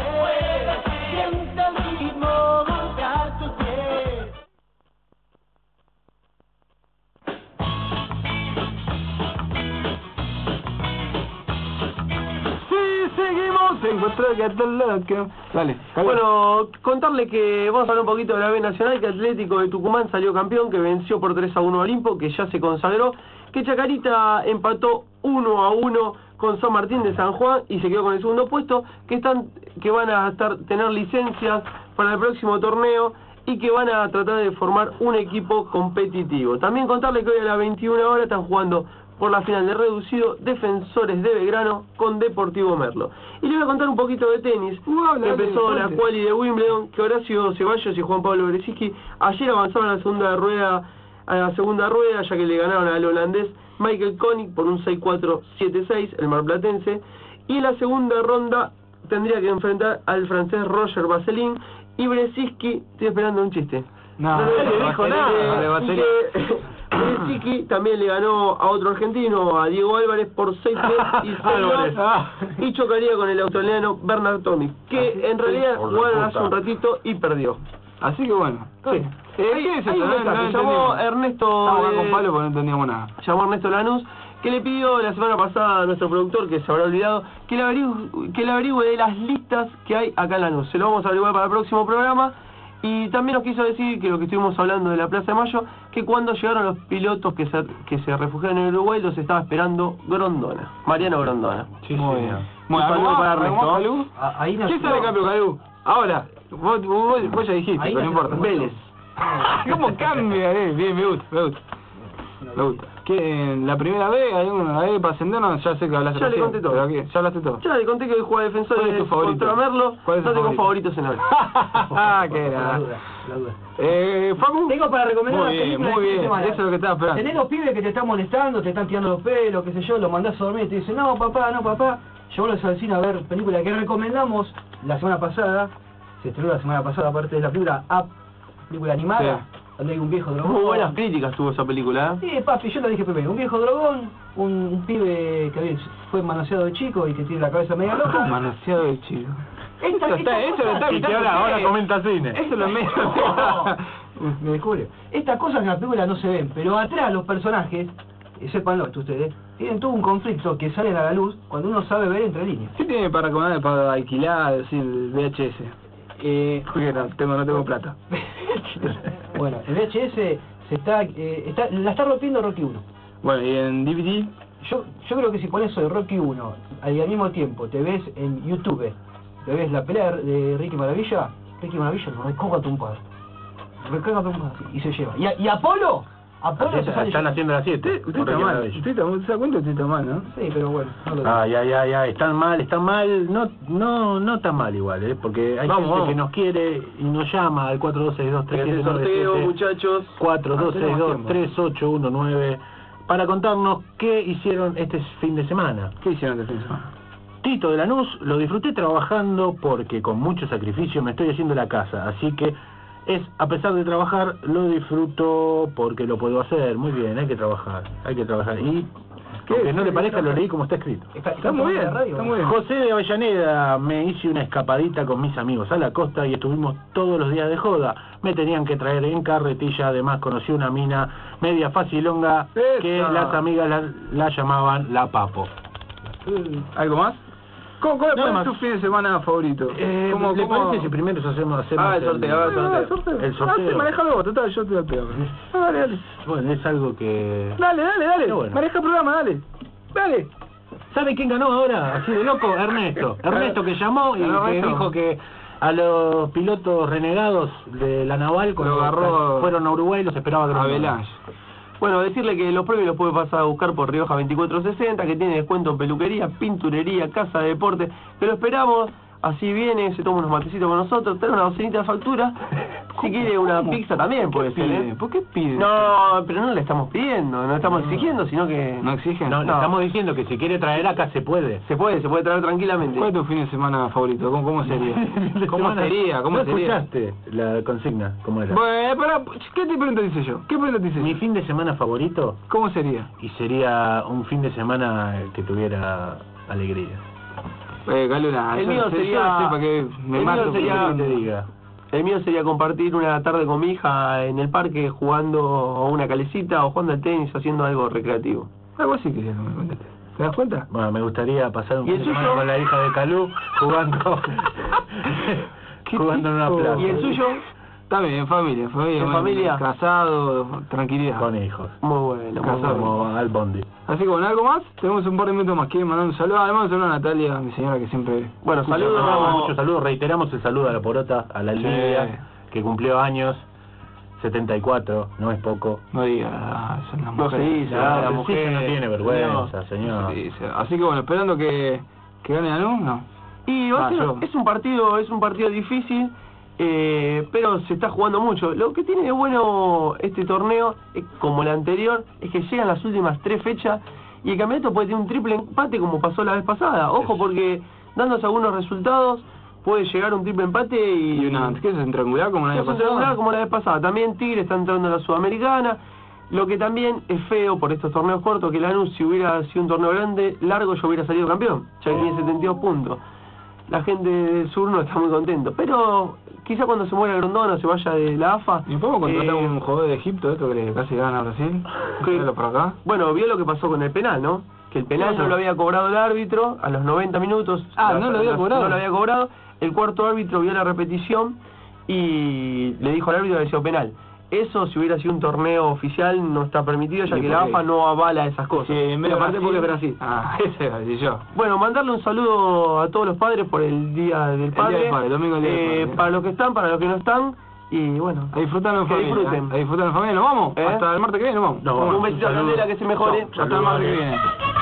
Seguimos en Cuatro Gatos Locos. Dale, bueno, contarle que vamos a hablar un poquito de la B Nacional, que Atlético de Tucumán salió campeón, que venció por 3-1 a Olimpo, que ya se consagró, que Chacarita empató 1-1 con San Martín de San Juan y se quedó con el segundo puesto, que van a tener licencias para el próximo torneo y que van a tratar de formar un equipo competitivo. También contarle que hoy a las 21 horas están jugando por la final de reducido Defensores de Belgrano con Deportivo Merlo. Y le voy a contar un poquito de tenis. Empezó la quali de Wimbledon, que Horacio Ceballos y Juan Pablo Berezinski ayer avanzaron a la segunda rueda, ya que le ganaron al holandés Michael Koenig por un 6-4, 7-6, el marplatense. Y en la segunda ronda tendría que enfrentar al francés Roger Vasselin y Berezinski, estoy esperando un chiste. No dijo nada. Berezinski también le ganó a otro argentino, a Diego Álvarez, por 6-3 y 6-2, y chocaría con el australiano Bernard Tomic, que en realidad jugaron hace un ratito y perdió. Así que bueno. Sí. Llamó Ernesto. Con Pablo porque no entendíamos nada. Llamó Ernesto Lanús, que le pidió la semana pasada a nuestro productor, que se habrá olvidado, que le averigüe de las listas que hay acá en Lanús. Se lo vamos a averiguar para el próximo programa. Y también nos quiso decir que lo que estuvimos hablando de la Plaza de Mayo, que cuando llegaron los pilotos que se refugiaron en Uruguay, los estaba esperando Grondona, Mariano Grondona. Sí, muy bien. Un saludo para Ernesto. ¿Quién sale campeón, Calú? Ahora, vos ya dijiste, pero no importa. Vélez. ¿Cómo cambia? Bien, me gusta. Que la primera vez, para ascendernos, ya sé que hablaste. Ya le conté todo. ¿Ya hablaste todo? Ya le conté que hoy juega Defensores contra Merlo. No tengo favoritos en la vida. ¿Qué era? Facu. Tengo para recomendar una película. Muy bien, eso es lo que estaba esperando. Tenés los pibes que te están molestando, te están tirando los pelos, qué sé yo, los mandás a dormir y te dicen, no papá. Llevarlos al cine a ver película que recomendamos la semana pasada. Se estrenó la semana pasada, aparte de la película Up, película animada. Sí. Donde hay un viejo drogón. Muy buenas críticas tuvo esa película, Sí, papi, yo lo dije primero. Un viejo drogón, un pibe que fue manoseado de chico y que tiene la cabeza media loca. Manoseado de chico. Eso lo está y que ahora comenta cine. Eso lo medio. Me descubre. Estas cosas en la película no se ven, pero atrás los personajes, sépanlo ustedes, tienen todo un conflicto que sale a la luz cuando uno sabe ver entre líneas. ¿Qué tiene para recomendar para alquilar, decir, VHS? Porque no tengo plata. Bueno, el VHS la está rompiendo Rocky 1. Bueno, ¿y en DVD? Yo creo que si pones eso de Rocky 1 al mismo tiempo te ves en YouTube, te ves la pelea de Ricky Maravilla lo recaga a tu padre. Y se lleva. Y Apolo Apolo se sale. Están haciendo las 7. Usted está mal. Usted está mal. ¿Se da cuenta? Usted está mal, ¿no? Sí, pero bueno. No lo Ay, están mal. No tan mal igual, porque hay gente que nos quiere y nos llama al 4262-3797. El sorteo, muchachos. 4262-3819 para contarnos qué hicieron este fin de semana. ¿Qué hicieron este fin de semana? Tito de Lanús, lo disfruté trabajando porque con mucho sacrificio me estoy haciendo la casa, así que a pesar de trabajar, lo disfruto porque lo puedo hacer. Muy bien, hay que trabajar. Y aunque no le parezca, lo leí como está escrito. Está muy bien, está muy bien. José de Avellaneda, me hice una escapadita con mis amigos a la costa y estuvimos todos los días de joda. Me tenían que traer en carretilla, además conocí una mina media facilonga que las amigas la llamaban la Papo. ¿Algo más? ¿Cuál es tu fin de semana favorito? ¿Le parece si primero hacemos el sorteo? El sorteo. Manejalo vos, total, yo te lo pego. Dale. Bueno, es algo que... Dale. Bueno. Maneja el programa, dale. ¿Sabe quién ganó ahora? Así de loco, Ernesto. Ernesto que llamó y que dijo que a los pilotos renegados de la naval cuando fueron a Uruguay los esperaba Grondona. Bueno, decirle que los premios los puede pasar a buscar por Rioja 2460, que tiene descuento en peluquería, pinturería, casa de deporte, que lo esperamos, así viene, se toma unos matecitos con nosotros, trae una docenita de factura, si quiere una pizza también puede ser, ¿eh? ¿Por qué pide? No, pero no le estamos pidiendo, no le estamos exigiendo, sino que... ¿No exigen? No, le estamos diciendo que si quiere traer acá se puede. Se puede traer tranquilamente. ¿Cuál es tu fin de semana favorito? ¿Cómo sería? ¿Cómo sería? ¿No escuchaste la consigna? ¿Cómo era? Bueno, ¿qué te pregunta dice yo? Mi fin de semana favorito... ¿Cómo sería? Y sería un fin de semana que tuviera alegría. Galuna, el mío sería... El mío sería compartir una tarde con mi hija en el parque jugando a una calecita o jugando al tenis, haciendo algo recreativo. Algo así quería que me cuentes. ¿Te das cuenta? Bueno, me gustaría pasar un fin de semana con la hija de Calú jugando en una plaza. ¿Y el suyo? También, en familia. ¿En familia? Casado, tranquilidad. Con hijos. Muy bueno. Casado. Como al bondi. Así que bueno, ¿algo más? Tenemos un par de minutos más. ¿Quieren mandar un saludo? Además, un saludo a Natalia, mi señora que siempre... Bueno, saludos. Muchos saludos. Reiteramos el saludo a la Porota, a la Lidia, que cumplió años. 74, no es poco. No digas, es una mujer. No se dice, la mujer no tiene vergüenza, señor. Así que bueno, esperando que gane Lanús, no. Y es un partido difícil, pero se está jugando mucho. Lo que tiene de bueno este torneo, como el anterior, es que llegan las últimas 3 fechas y el campeonato puede tener un triple empate como pasó la vez pasada. Ojo, porque dándose algunos resultados puede llegar un triple empate y una ¿qué es? ¿Un triangular como la vez pasada? Triangular como la vez pasada. También Tigre está entrando en la Sudamericana. Lo que también es feo por estos torneos cortos, que Lanús, si hubiera sido un torneo grande, largo, yo hubiera salido campeón, ya que tiene 72 puntos. La gente del sur no está muy contento, pero quizá cuando se muera Grondona, se vaya de la AFA... ¿Y podemos contratar un jugador de Egipto, esto que casi gana a Brasil? ¿Por acá? Bueno, vio lo que pasó con el penal, ¿no? Que el penal no lo había cobrado el árbitro a los 90 minutos. ¿No lo había cobrado? No lo había cobrado. El cuarto árbitro vio la repetición y le dijo al árbitro que había sido penal. Eso, si hubiera sido un torneo oficial, no está permitido, ya que la AFA no avala esas cosas. Sí, en vez de aparte porque es Brasil. Ese era yo. Bueno, mandarle un saludo a todos los padres por el Día del Padre. El domingo del Día del Padre. Para los que están, para los que no están. Y bueno, a disfrutar en familia. Disfruten. A disfrutar en familia. ¿Nos vamos? Hasta el martes que viene, nos vamos. Un besito a Candela, que se mejore. Hasta el martes que viene.